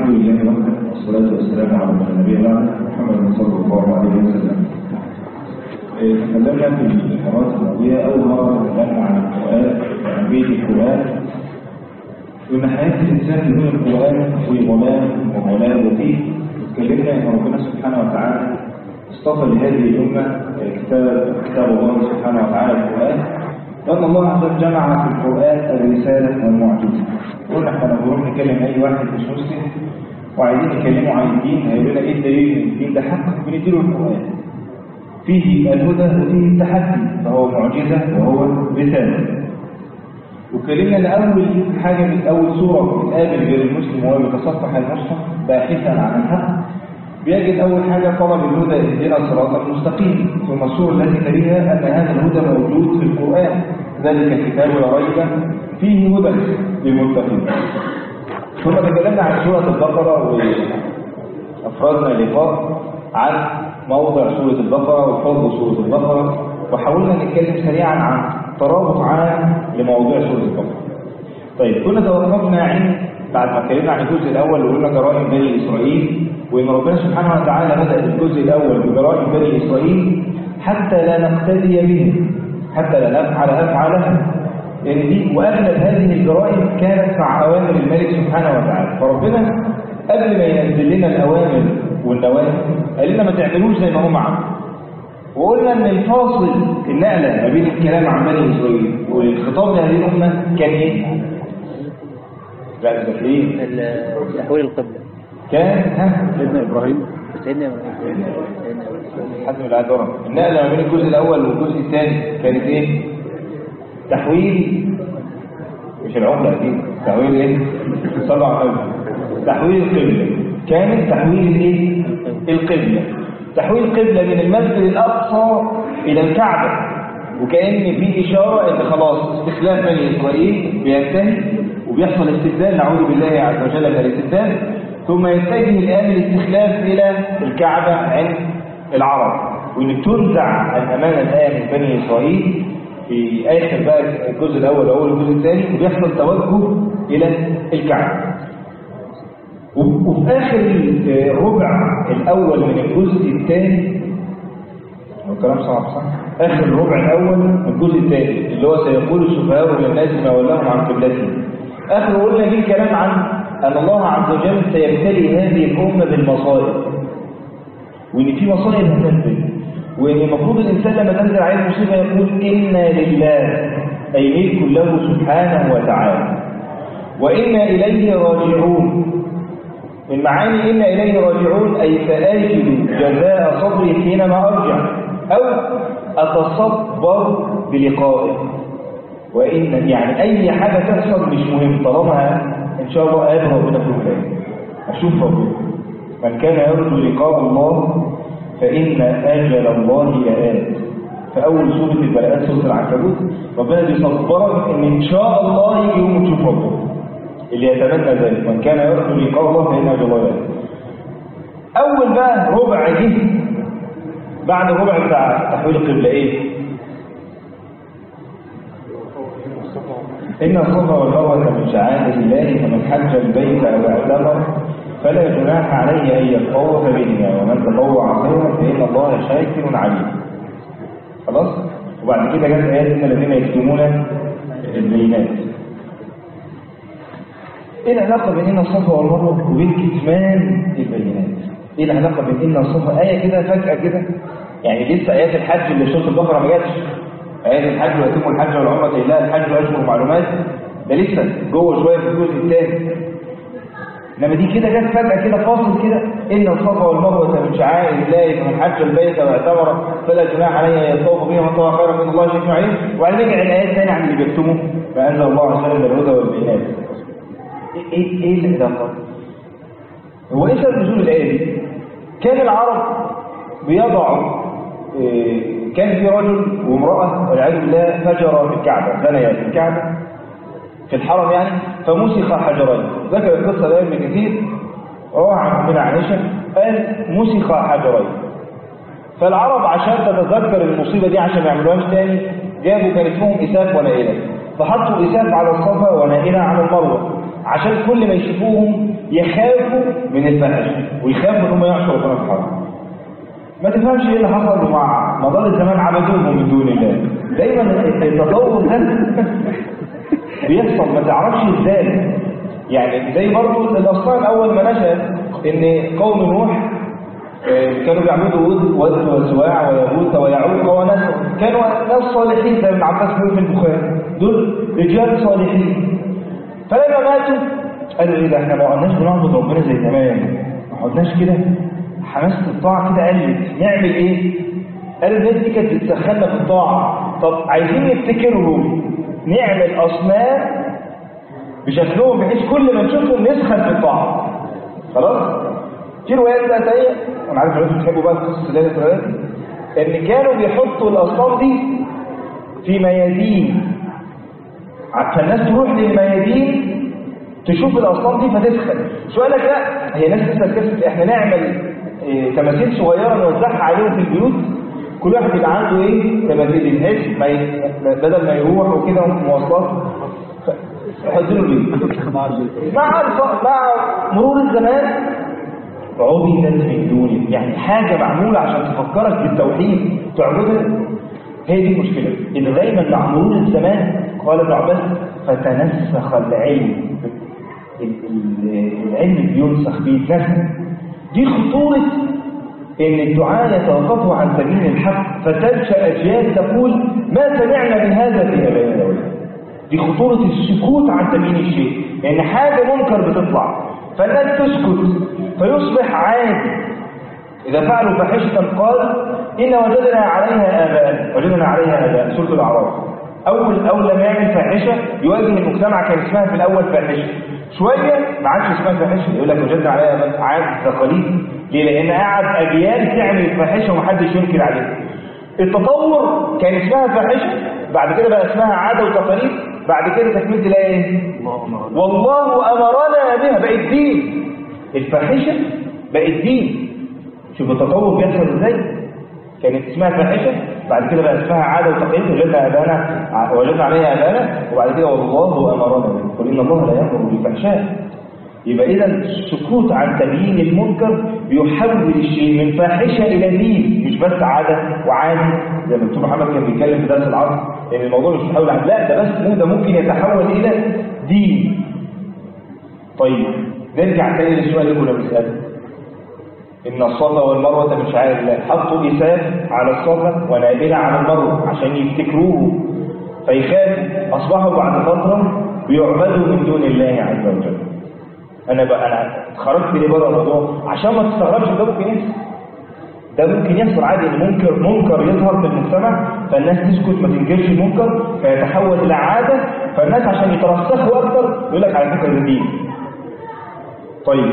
الحمد لله وحده والصلاة والسلام على النبي محمد صلى الله عليه وسلم. تكلمنا في المرات الماضية أول مرة تكلمنا عن القرآن وأهمية القرآن وإن حياة الإنسان بدون القرآن في ظلام وضلال وفيه. تكلمنا أن ربنا سبحانه وتعالى اصطفى لهذه الأمة كتاب الله سبحانه وتعالى القرآن، وأن الله عز وجل جمع في القرآن الرسالة والمعجزة. قلنا احنا لما نروح نكلم أي واحد مش مسلم وعايزين نكلمه عن الدين هيقول لنا إيه الدليل إن الدين ده حق؟ بنديله القرآن فيه الهدى وفيه التحدي، فهو معجزة وهو رسالة. وكلمنا أن أول حاجة من أول سورة بتقابل غير المسلم وهو بيتصفح المصحف باحثا عن الحق بيجد أول حاجة طلب الهدى اهدنا الصراط المستقيم، ثم السورة التي تليها أن هذا الهدى موجود في القرآن، ذلك كتاب لا ريب فيه هدى للمتقين. ثم تكلمنا عن سورة البقرة وأفردنا لقاء عن موضع سورة البقرة وفضل سورة البقرة، وحاولنا نتكلم سريعا عن ترابط عام لموضوع سورة البقرة. طيب كنا توقفنا عن بعد ما اتكلمنا عن الجزء الأول وقلنا جرائم بني إسرائيل، وإن ربنا سبحانه وتعالى بدأ الجزء الأول بجرائم بني إسرائيل حتى لا نقتدي بهم، حتى لا نفعل أفعالهم، يعني دي وأغلب هذه الجرائم كانت مع أوامر الملك سبحانه وتعالى. فربنا قبل ما ينزل لنا الأوامر والنواهي قال لنا ما تعملوش زي ما هم عملوا، وقلنا ان الفاصل النقله ما بين الكلام عن بني اسرائيل والخطاب لهذه الامه كان ايه؟ لا تحويل القبله كان سيدنا ابراهيم حد من العذراء. النقله ما بين الجزء الاول والجزء الثاني كانت ايه؟ تحويل مش العمله اكيد، تحويل ايه؟ صلى على النبي. تحويل القبله كانت تحويل الايه؟ القبله. تحويل القبلة من المسجد الأقصى إلى الكعبة، وكأن في إشارة إن خلاص استخلاف بني إسرائيل بينتهي وبيحصل استبدال، نعوذ بالله عز وجل من الاستبدال، ثم يتجه الآن الاستخلاف إلى الكعبة عند العرب، وإن تنزع الأمانة الآن من بني إسرائيل في آخر بقى الجزء الأول أو الجزء الثاني، وبيحصل توجه إلى الكعبة. وفي آخر الربع الأول من الجزء الثاني، الكلام صعب صح؟ آخر الربع الأول من الجزء الثاني اللي هو سيقول السفهاء للناس ما ولاهم عن قبلتهم، آخر قلنا فيه كلام عن أن الله عز وجل سيبتلي هذه الأمة بالمصائب، وإن في مصائب هتنزل، وإن المفروض الإنسان لما تنزل عليه المصيبة يقول إنا لله، أي ملك له سبحانه وتعالى، وإنا إليه راجعون. من معاني إنا إليه راجعون أي سآجد جزاء صبري حينما أرجع، أو أتصبر بلقائه. وإن يعني أي حاجة تحصل مش مهم طالما إن شاء الله قابل ربنا في الولاية أشوف ربنا. من كان يرجو لقاء الله فإن أجل الله لآت. فأول سورة البلاءات سورة العنكبوت ربنا بيصبرك إن شاء الله يجي يوم تشوف ربنا اللي يتمنى ذلك، من كان يرجو لقاء الله فإن أجل الله لآت. أول بقى ربع جه بعد الربع بتاع تحويل القبلة إيه؟ إن الصفا والمروة من شعائر الله، فمن حج البيت أو اعتمر فلا جناح عليه أن يطوف بهما، ومن تطوع خيرا فإن الله شاكر عليم. خلاص؟ وبعد كده جت آيات إن الذين يكتمون البينات. إيه العلاقة بين إن الصفا والمروة وبين كتمان البينات؟ إيه العلاقة بين إن الصفا؟ آية كده فجأة كده، يعني لسه آيات الحج اللي في سورة البقرة ما جاتش. آيات الحج ويتم الحج والعمرة لله، الحج أشهر معلومات، ده لسه جوه شوية في الجزء الثاني. إنما دي كده جت فجأة كده فاصل كده، إن الصفا والمروة من شعائر الله، فمن حج البيت واعتمر فلا جناح عليه أن يطوف بهما من طوع خيرا من الله شاكر عليم. وبعدين رجع الآيات ثاني عن اللي بيكتموا فأنزل الله عز وجل الهدى والبينات. إيه العلاقة؟ هو إيه سبب نزول الآية دي؟ كان العرب بيضعوا كان في رجل وامرأة والعياذ بالله فجر في الكعبة، زنيا في الكعبة في الحرم يعني، فمسخ حجرين. ذكر القصة ده ابن كثير رواه عن أمنا عائشة قال مسخ حجرين. فالعرب عشان تتذكر المصيبة دي عشان ما يعملوهاش تاني جابوا كان اسمهم إساف ونائلة، فحطوا إساف على الصفا ونائلة على المروة عشان كل ما يشوفوهم يخافوا من الفحش ويخافوا انهم يعصوا ربنا سبحانه. ما تفهمش ايه اللي حصل مع مدار الزمان، عبدوهم من دون الله. دايما التطور ده بيحصل ما تعرفش ازاي. يعني زي برضه الاصنام اول ما نشأت ان قوم نوح كانوا بيعبدوا ود وسواع ويغوث ويعوق ونسر، كانوا ناس صالحين زي ابن عباس بيقول في البخاري، دول رجال صالحين. فلما ماتوا قالوا ايه ده، احنا ما قعدناش بنعبد ربنا زي زمان، ما قعدناش كده، حماسة الطاعة كده قلت، نعمل ايه؟ قالوا الناس دي كانت بتسخننا في الطاعة، طب عايزين نفتكرهم، نعمل أصنام بشكلهم بحيث كل ما نشوفهم نسخن في الطاعة. خلاص؟ في روايات بقى تانية، أنا عارف إن بتحبوا بقى قصة ليلة الروايات، إن كانوا بيحطوا الأصنام دي في ميادين، فالناس تروح للميادين تشوف الأصنام دي فتسخن. شو قال لك لا، هي ناس تستكشف، إحنا نعمل تماثيل صغيرة نوزعها عليهم في البيوت، كل واحد يبقى عنده ايه تماثيل، بحيث بدل ما يروح وكده مواصلات يحضروا البيت. مع مرور الزمان عبدت من دونه، يعني حاجة معمولة عشان تفكرك بالتوحيد تعبدها. هي دي المشكلة، إن دايما مع مرور الزمان قال ابن عباس فتنسخ العلم، العلم بينسخ بيتنسخ. دي خطورة إن الدعاء يتوقفوا عن سبيل الحق فتنشأ أجيال تقول ما سمعنا بهذا في آبائنا. دي خطورة السكوت عن سبيل الشيء، لأن حاجة منكر بتطلع فالناس تسكت فيصبح عادي. إذا فعلوا فاحشة قال إن وجدنا عليها آباء، وجدنا عليها آباء، سورة الأعراف. أول لما يعمل فاحشة يواجه المجتمع، كان اسمها في الأول فاحشة، شوية ما عادش اسمها فاحشة، يقول لك وجدنا عليها آباء، عاد تقاليد. ليه؟ لأن قعد أجيال تعمل الفاحشة ومحدش ينكر عليها. التطور كان اسمها فاحشة، بعد كده بقى اسمها عادة وتقاليد، بعد كده تكملت تلاقي ايه؟ والله أمرنا بها، بقت دين. الفاحشة بقت دين. شوف التطور بيحصل ازاي. كانت اسمها فاحشة، بعد كده بقى اسمها عادة وتقاليد، وجدنا عليها آباءنا، وبعد كده والله أمرنا بها، قل إن الله لا يأمر بالفحشاء. يبقى إذا السكوت عن تبيين المنكر بيحول الشيء من فاحشة إلى دين، مش بس عادة وعادي زي ما الدكتور محمد كان بيتكلم في درس العصر، لأن الموضوع مش بيتحول عن لا، ده بس ده ممكن يتحول إلى دين. طيب نرجع تاني للسؤال اللي كنا بنسأله، إن الصفا والمروة من شعائر الله، حطوا إساف على الصفا ونائلة على المروة عشان يفتكروه فيخاف، أصبحوا بعد فترة بيعبدوا من دون الله عز وجل. أنا خرجت لي بره الموضوع عشان ما تستغربش، ده ممكن يحصل، ده ممكن يحصل عادي، إن منكر يظهر في المجتمع فالناس تسكت ما تنكرش المنكر فيتحول إلى عادة، فالناس عشان يترسخوا أكتر يقول لك على فكرة ده دين. طيب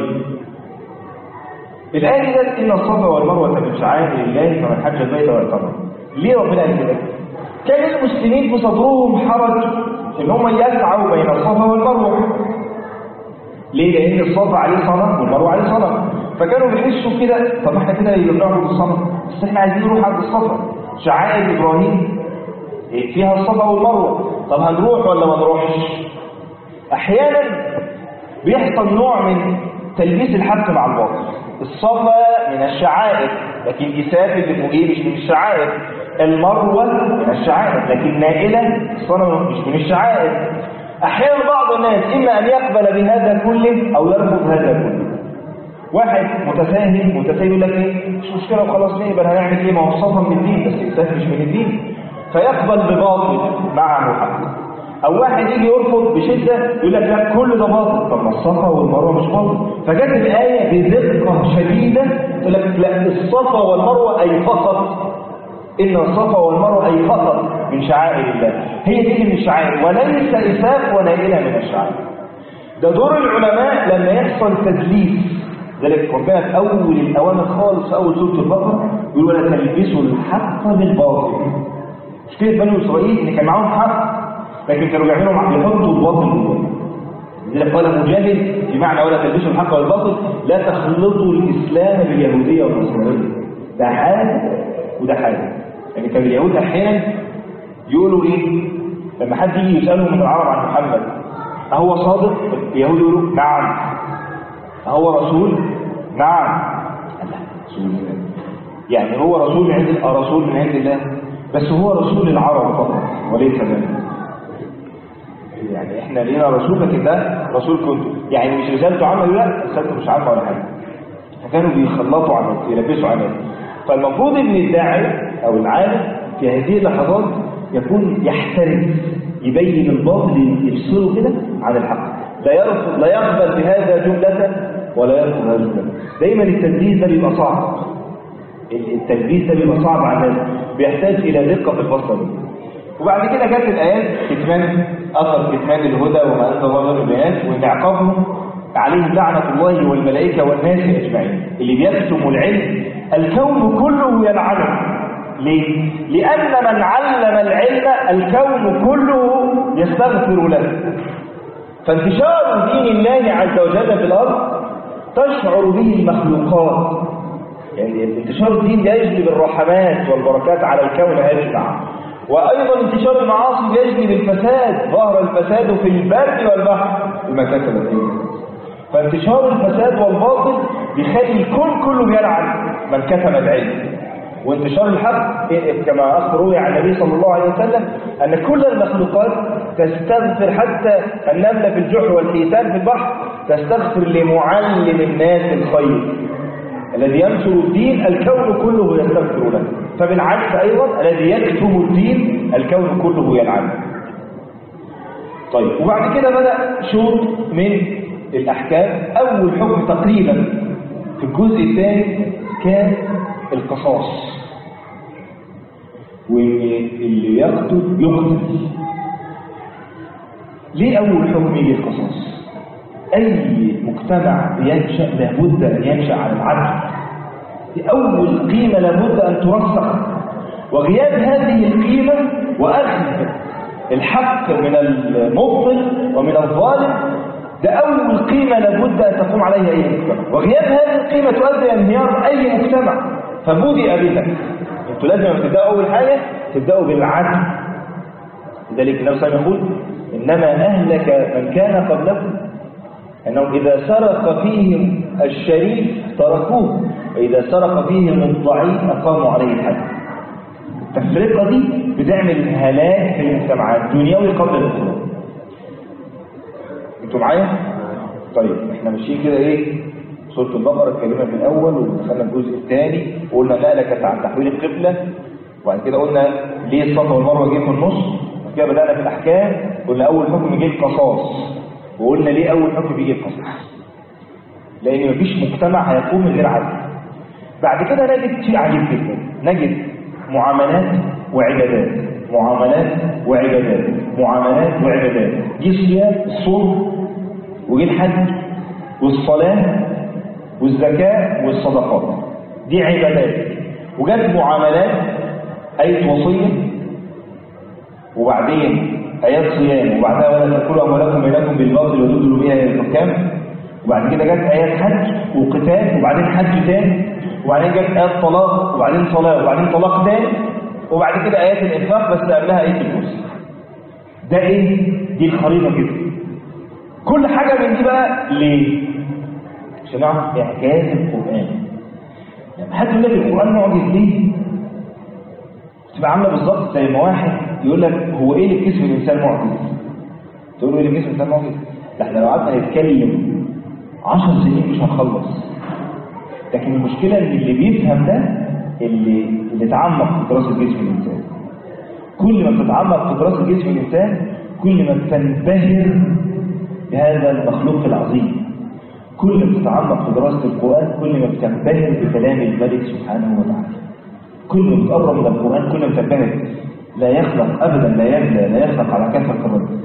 الآية قالت إن الصفا والمروة من شعائر الله فمن حج البيت واعتمر. ليه ربنا قال كده؟ كان المسلمين في صدرهم حرج إن هم يسعوا بين الصفا والمروة. ليه؟ لأن الصفا عليه صنم والمروة عليه صنم، فكانوا بيحسوا كده طب احنا كده اللي بنعبد الصنم، بس احنا عايزين نروح عند الصفا، شعائر إبراهيم فيها الصفا والمروة، طب هنروح ولا ما نروحش؟ أحيانا بيحصل نوع من تلبيس الحق مع الباطل. الصفا من الشعائر لكن إساف اللي فوقيه مش من الشعائر، المروة من الشعائر لكن نائلة الصنم مش من الشعائر. أحيانا بعض الناس إما أن يقبل بهذا كله أو يرفض هذا كله. واحد متساهل يقول لك إيه مش مشكلة وخلاص، نقبل هنعمل إيه، ما هو الصفا من الدين بس الإساف مش من الدين، فيقبل بباطل معه حق. أو واحد يجي يرفض بشدة يقول لك لا كل ده باطل، طب ما الصفا والمروة مش باطل. فجت الآية بدقة شديدة تقول لك لا الصفا والمروة أي فقط، إن الصفا والمروة أي فقط من شعائر الله، هي دي من الشعائر وليس إساف ونائلة من الشعائر. ده دور العلماء لما يحصل تدليس، ذلك ربنا في أول الأوامر خالص في أول سورة البقرة يقول ولا تلبسوا الحق بالباطل. مشكلة بني إسرائيل إن كان معاهم حق لكن كانوا بيعملوا يحطوا الباطل. لذلك قال مجاهد بمعنى ولا تلبسوا الحق والباطل لا تخلطوا الإسلام باليهودية والنصرانية. ده حاجة وده حاجة. يعني كان اليهود أحيانا يقولوا إيه لما حد يجي يسألهم من العرب عن محمد أهو صادق؟ اليهود يقولوا نعم. أهو رسول؟ نعم. رسول يعني هو رسول من عند رسول من عند الله، بس هو رسول العرب فقط وليس لنا. يعني احنا لينا رسول، لكن ده رسول كنت يعني مش رسالته عامه، لا رسالته مش عامه ولا حاجه، فكانوا بيخلطوا عنه يلبسوا عنه. فالمفروض ان الداعي او العالم في هذه اللحظات يكون يحترم، يبين الباطل، يفصله كده عن الحق، لا يقبل بهذا جمله ولا يرفض هذا جمله. دايما التدليس ده بيبقى صعب، التدليس ده بيبقى صعب على الناس، بيحتاج الى دقه في الفصل دي. وبعد كده جت الايات كتمان اثر كتمان الهدى وما انزل الله من البينات، وان عقابهم عليهم لعنه الله والملائكه والناس اجمعين. اللي بيكتم العلم الكون كله يلعنه. ليه؟ لان من علم العلم الكون كله يستغفر له. فانتشار دين الله عز وجل في الارض تشعر به المخلوقات، يعني انتشار الدين يجلب الرحمات والبركات على الكون اجمع. وأيضا انتشار المعاصي يجلب الفساد، ظهر الفساد في البر والبحر بما كسبت أيدي الناس. فانتشار الفساد والباطل بيخلي الكون كله بيلعن من كتم العلم. وانتشار الحق كما أخبر عن النبي صلى الله عليه وسلم أن كل المخلوقات تستغفر، حتى النملة في الجحر والحيتان في البحر تستغفر لمعلم الناس الخير الذي ينشر الدين، الكون كله يستغفر له. فبالعكس أيضا الذي يكتم الدين الكون كله يلعنه. طيب، وبعد كده بدأ شوط من الأحكام. أول حكم تقريبا في الجزء الثاني كان القصاص، واللي يقتل يقتل. ليه أول حكم يجي القصاص؟ أي مجتمع ينشأ لابد أن ينشأ على العدل، دي أول قيمة لابد أن ترسخ. وغياب هذه القيمة وأخذ الحق من المبطل ومن الظالم ده أول قيمة لابد أن تقوم عليها أي مجتمع. وغياب هذه القيمة تؤدي إلى انهيار أي مجتمع. فبدأ بها. أنتوا لازم تبدأوا أول حاجة تبدأوا بالعدل. لذلك النبي صلى الله عليه وسلم يقول إنما أهلك من كان قبلكم أنهم إذا سرق فيهم الشريف تركوه، وإذا سرق فيهم الضعيف أقاموا عليه الحد. التفرقة دي بتعمل هلاك في المجتمعات دنيوي قبل الأخرى. أنتوا معايا؟ طيب، إحنا ماشيين كده إيه؟ سورة البقرة اتكلمنا في الأول ودخلنا الجزء الثاني وقلنا النقلة كانت عن تحويل القبلة، وبعد كده قلنا ليه الصفا والمروة جه في النص، وبعد كده بدأنا في الأحكام. قلنا أول حكم جه القصاص، وقلنا ليه أول حكم بيجي القصاص؟ لأن مفيش مجتمع هيقوم من غير عدل. بعد كده نجد شيء عجيب جدا، نجد معاملات وعبادات، معاملات وعبادات، معاملات وعبادات. جه الصيام، الصوم، وجه الحج والصلاة والزكاة والصدقات، دي عبادات. وجد معاملات، آية وصية، وبعدين آيات صيام، وبعدها ولا تأكلوا أموالكم بينكم بالباطل وتدلوا بها إلى الحكام، وبعد كده جت آيات حج وقتال، وبعدين حج تاني، وبعدين جت آيات طلاق، وبعدين صلاة، وبعدين طلاق تاني، وبعد كده آيات الإنفاق، بس قبلها آية الكرسي. ده إيه؟ دي الخريطة كده. كل حاجة من دي بقى ليه؟ عشان نعرف إعجاز القرآن. يعني حد يقول لك القرآن معجز ليه؟ تبقى عاملة بالظبط زي ما واحد يقول لك هو إيه اللي في جسم الإنسان معجز؟ تقول له إيه اللي في جسم الإنسان معجز؟ ده إحنا لو قعدنا نتكلم 10 سنين مش هنخلص. لكن المشكلة إن اللي بيفهم ده اللي تعمق في دراسة جسم الإنسان. كل ما بتتعمق في دراسة جسم الإنسان كل ما بتنبهر بهذا المخلوق العظيم. كل ما بتتعمق في دراسة القرآن كل ما بتنبهر بكلام الملك سبحانه وتعالى. كل ما بتقرب من القرآن كل ما بتنبهر. لا يخلق أبدا، لا يبلى، لا يخلق على كثرة الرد.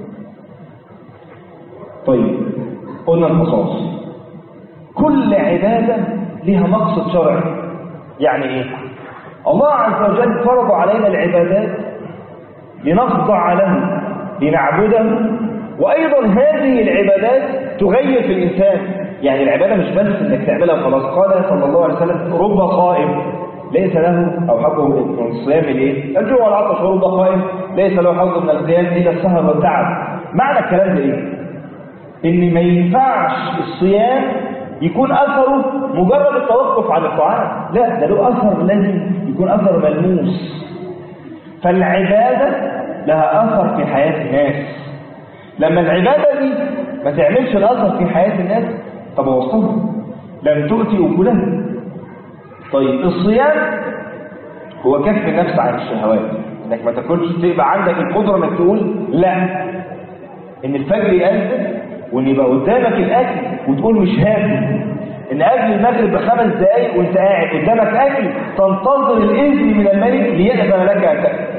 طيب، قلنا القصاص. كل عبادة لها مقصد شرعي. يعني إيه؟ الله عز وجل فرض علينا العبادات لنخضع له، لنعبده، وأيضا هذه العبادات تغير في الإنسان. يعني العبادة مش بس إنك تعملها خلاص. قال صلى الله عليه وسلم رب صائم ليس له أو حظه من الصيام الإيه؟ الجوع والعطش. ورب قائم ليس له حظ من القيام إلا السهر والتعب. معنى الكلام ده إيه؟ ان ما ينفعش الصيام يكون اثره مجرد التوقف عن الطعام، لا، ده له اثر لازم يكون اثر ملموس. فالعباده لها اثر في حياه الناس. لما العباده دي ما تعملش الاثر في حياه الناس، طب اوصلها لن تؤتي اكلها. طيب الصيام هو كف النفس عن الشهوات، انك ما تاكلش، تبقى عندك القدره انك تقول لا، ان الفجر يأذن وان يبقى قدامك الاكل وتقول مش هاكل، ان قبل المغرب ب5 دقايق وانت قاعد قدامك اكل تنتظر الاذن من الملك ليأذن لك ان تاكل.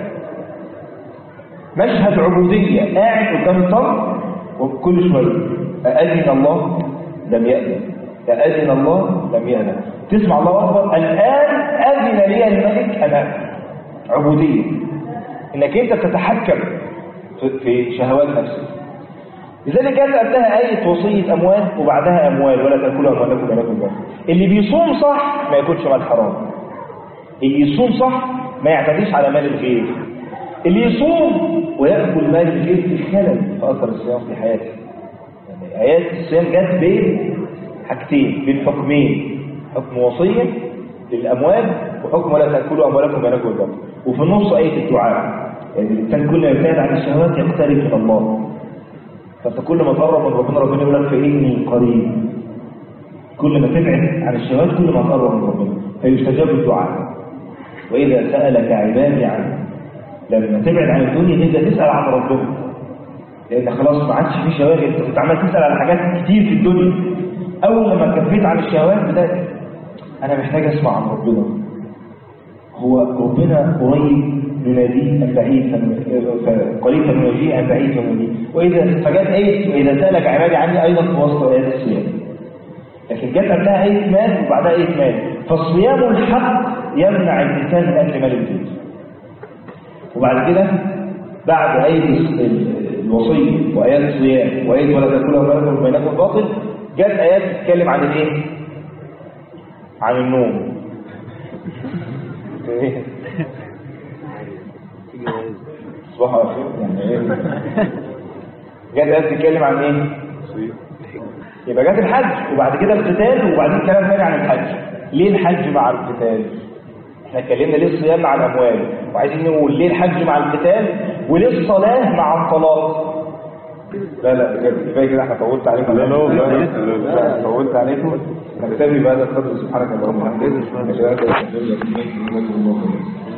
مشهد عبوديه، قاعد قدام الطرف وكل شويه أأذن الله لم يأذن، أأذن الله لم يأذن، تسمع الله أكبر، الآن أذن لي الملك أن أكل. عبودية، إنك أنت بتتحكم في شهوات نفسك. لذلك جاءت قبلها آية وصية أموال وبعدها أموال ولا تأكلوا أموالكم بينكم بالباطل. اللي بيصوم صح ما ياكلش مال حرام، اللي يصوم صح ما يعتديش على مال الغير. اللي يصوم ويأكل مال الغير في خلل في أثر الصيام في حياته. يعني آيات الصيام جت بين حاجتين، بين حكمين، حكم وصية للأموال وحكم ولا تأكلوا أموالكم بينكم بالباطل، وفي النص آية الدعاء. يعني الإنسان كل ما يبتعد عن الشهوات يقترب من الله، فانت كل ما تقرب من ربنا ربنا يقول لك فإني قريب. كل ما تبعد عن الشهوات كل ما تقرب من ربنا فيستجاب الدعاء. وإذا سألك عبادي عني، لما تبعد عن الدنيا تبدأ تسأل عن ربنا، لأن خلاص ما عادش في شواغل، انت كنت عمال تسأل عن حاجات كتير في الدنيا. أول لما كفيت عن الشهوات بدأت أنا محتاج أسمع عن ربنا. هو ربنا قريب نناديه أم بعيد قريب فنناديه أم بعيد فنناديه. وإذا فجاءت آية وإذا سألك عبادي عني أيضا في وسط آيات الصيام، لكن جاءت قبلها آية مال وبعدها آية مال. فالصيام الحق يمنع الإنسان من أكل مال البيت. وبعد كده بعد آية الوصية وآيات الصيام وآية ولا تأكلوا أموالكم بينكم بالباطل جاءت آيات تتكلم عن الإيه؟ عن النوم. صباح الخير يعني ايه؟ جت آيات تتكلم عن ايه؟ يبقى جت الحج وبعد كده القتال وبعدين كلام ثاني عن الحج. ليه الحج مع القتال؟ احنا اتكلمنا ليه الصيام مع الاموال، وعايزين نقول ليه الحج مع القتال وليه الصلاه مع الطلاق. لا بجد كفايه كده، احنا طولت عليكم. لا طولت عليكم، نكتفي بهذا القدر. سبحانك اللهم وبحمدك.